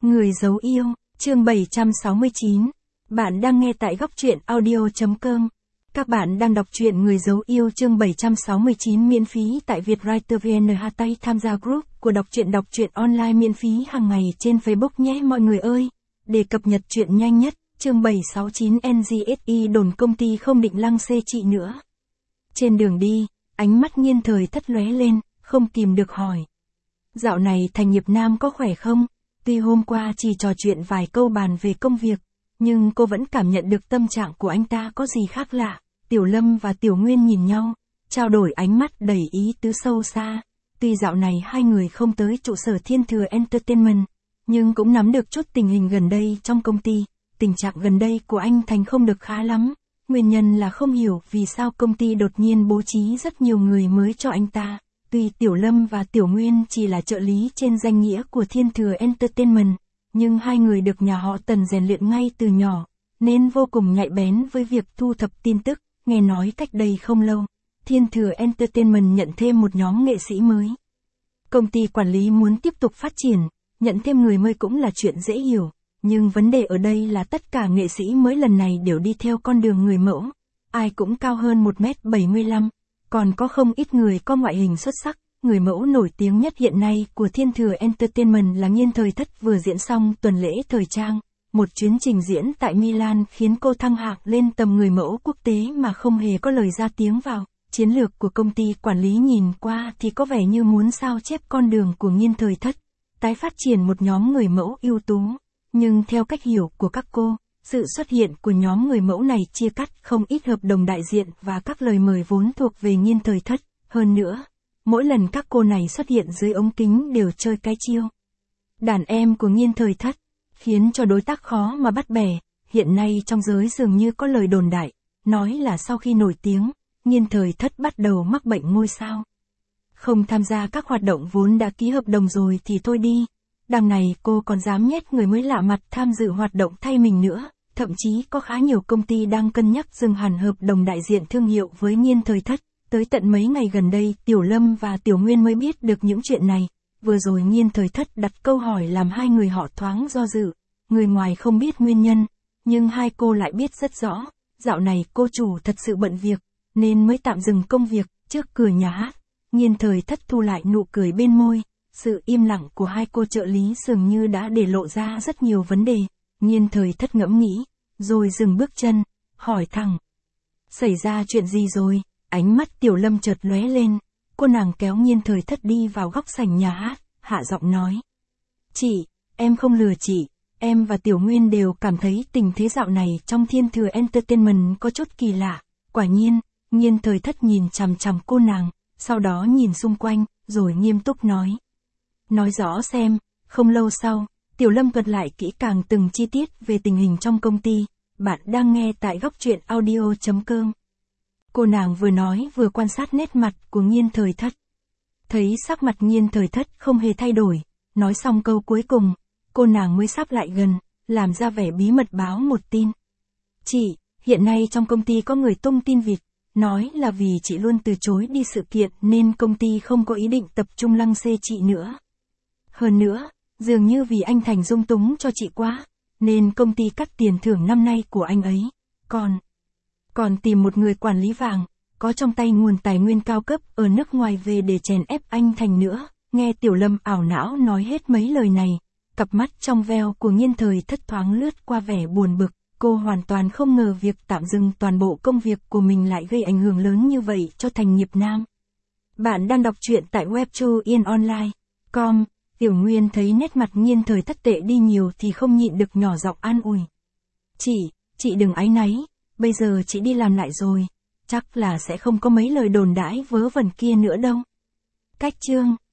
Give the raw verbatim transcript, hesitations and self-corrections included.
Người giấu yêu, chương bảy trăm sáu mươi chín. Bạn đang nghe tại góc truyện audio chấm com. Các bạn đang đọc truyện Người giấu yêu chương bảy trăm sáu mươi chín miễn phí tại Vietwriter vê en. Tay tham gia group của đọc truyện đọc truyện online miễn phí hàng ngày trên Facebook nhé mọi người ơi. Để cập nhật truyện nhanh nhất, chương bảy trăm sáu mươi chín en giê ét i đồn công ty không định lăng xê chị nữa. Trên đường đi, ánh mắt Nhiên Thời Thất lóe lên, không kìm được hỏi. Dạo này Thành Nghiệp Nam có khỏe không? Tuy hôm qua chỉ trò chuyện vài câu bàn về công việc, nhưng cô vẫn cảm nhận được tâm trạng của anh ta có gì khác lạ. Tiểu Lâm và Tiểu Nguyên nhìn nhau, trao đổi ánh mắt đầy ý tứ sâu xa. Tuy dạo này hai người không tới trụ sở Thiên Thừa Entertainment, nhưng cũng nắm được chút tình hình gần đây trong công ty. Tình trạng gần đây của anh Thành không được khá lắm. Nguyên nhân là không hiểu vì sao công ty đột nhiên bố trí rất nhiều người mới cho anh ta. Tuy Tiểu Lâm và Tiểu Nguyên chỉ là trợ lý trên danh nghĩa của Thiên Thừa Entertainment, nhưng hai người được nhà họ Tần rèn luyện ngay từ nhỏ, nên vô cùng nhạy bén với việc thu thập tin tức. Nghe nói cách đây không lâu, Thiên Thừa Entertainment nhận thêm một nhóm nghệ sĩ mới. Công ty quản lý muốn tiếp tục phát triển, nhận thêm người mới cũng là chuyện dễ hiểu, nhưng vấn đề ở đây là tất cả nghệ sĩ mới lần này đều đi theo con đường người mẫu, ai cũng cao hơn một mét bảy mươi lăm. Còn có không ít người có ngoại hình xuất sắc. Người mẫu nổi tiếng nhất hiện nay của Thiên Thừa Entertainment là Nhiên Thời Thất vừa diễn xong tuần lễ thời trang. Một chuyến trình diễn tại Milan khiến cô thăng hạng lên tầm người mẫu quốc tế mà không hề có lời ra tiếng vào. Chiến lược của công ty quản lý nhìn qua thì có vẻ như muốn sao chép con đường của Nhiên Thời Thất, tái phát triển một nhóm người mẫu ưu tú. Nhưng theo cách hiểu của các cô, sự xuất hiện của nhóm người mẫu này chia cắt không ít hợp đồng đại diện và các lời mời vốn thuộc về Nhiên Thời Thất. Hơn nữa, mỗi lần các cô này xuất hiện dưới ống kính đều chơi cái chiêu đàn em của Nhiên Thời Thất, khiến cho đối tác khó mà bắt bẻ. Hiện nay trong giới dường như có lời đồn đại, nói là sau khi nổi tiếng, Nhiên Thời Thất bắt đầu mắc bệnh ngôi sao. Không tham gia các hoạt động vốn đã ký hợp đồng rồi thì thôi đi. Đằng này cô còn dám nhét người mới lạ mặt tham dự hoạt động thay mình nữa. Thậm chí có khá nhiều công ty đang cân nhắc dừng hẳn hợp đồng đại diện thương hiệu với Nhiên Thời Thất. Tới tận mấy ngày gần đây Tiểu Lâm và Tiểu Nguyên mới biết được những chuyện này. Vừa rồi Nhiên Thời Thất đặt câu hỏi làm hai người họ thoáng do dự. Người ngoài không biết nguyên nhân, nhưng hai cô lại biết rất rõ. Dạo này cô chủ thật sự bận việc, nên mới tạm dừng công việc. Trước cửa nhà hát, Nhiên Thời Thất thu lại nụ cười bên môi. Sự im lặng của hai cô trợ lý dường như đã để lộ ra rất nhiều vấn đề. Nhiên Thời Thất ngẫm nghĩ, rồi dừng bước chân, hỏi thẳng. Xảy ra chuyện gì rồi? Ánh mắt Tiểu Lâm chợt lóe lên, cô nàng kéo Nhiên Thời Thất đi vào góc sảnh nhà hát, hạ giọng nói. Chị, em không lừa chị, em và Tiểu Nguyên đều cảm thấy tình thế dạo này trong Thiên Thừa Entertainment có chút kỳ lạ. Quả nhiên, Nhiên Thời Thất nhìn chằm chằm cô nàng, sau đó nhìn xung quanh, rồi nghiêm túc nói. Nói rõ xem. Không lâu sau, Tiểu Lâm thuật lại kỹ càng từng chi tiết về tình hình trong công ty. Bạn đang nghe tại góc truyện audio chấm com. Cô nàng vừa nói vừa quan sát nét mặt của Nhiên Thời Thất. Thấy sắc mặt Nhiên Thời Thất không hề thay đổi, nói xong câu cuối cùng, cô nàng mới sắp lại gần, làm ra vẻ bí mật báo một tin. Chị, hiện nay trong công ty có người tung tin vịt, nói là vì chị luôn từ chối đi sự kiện nên công ty không có ý định tập trung lăng xê chị nữa. Hơn nữa, dường như vì anh Thành dung túng cho chị quá, nên công ty cắt tiền thưởng năm nay của anh ấy. Còn, còn tìm một người quản lý vàng, có trong tay nguồn tài nguyên cao cấp ở nước ngoài về để chèn ép anh Thành nữa. Nghe Tiểu Lâm ảo não nói hết mấy lời này, cặp mắt trong veo của Nhiên Thời Thất thoáng lướt qua vẻ buồn bực. Cô hoàn toàn không ngờ việc tạm dừng toàn bộ công việc của mình lại gây ảnh hưởng lớn như vậy cho Thành Nghiệp Nam. Bạn đang đọc truyện tại webtoon online chấm com. Tiểu Nguyên thấy nét mặt Nhiên Thời Thất tệ đi nhiều thì không nhịn được nhỏ giọng an ủi. Chị, chị đừng áy náy, bây giờ chị đi làm lại rồi, chắc là sẽ không có mấy lời đồn đãi vớ vẩn kia nữa đâu. Cách chương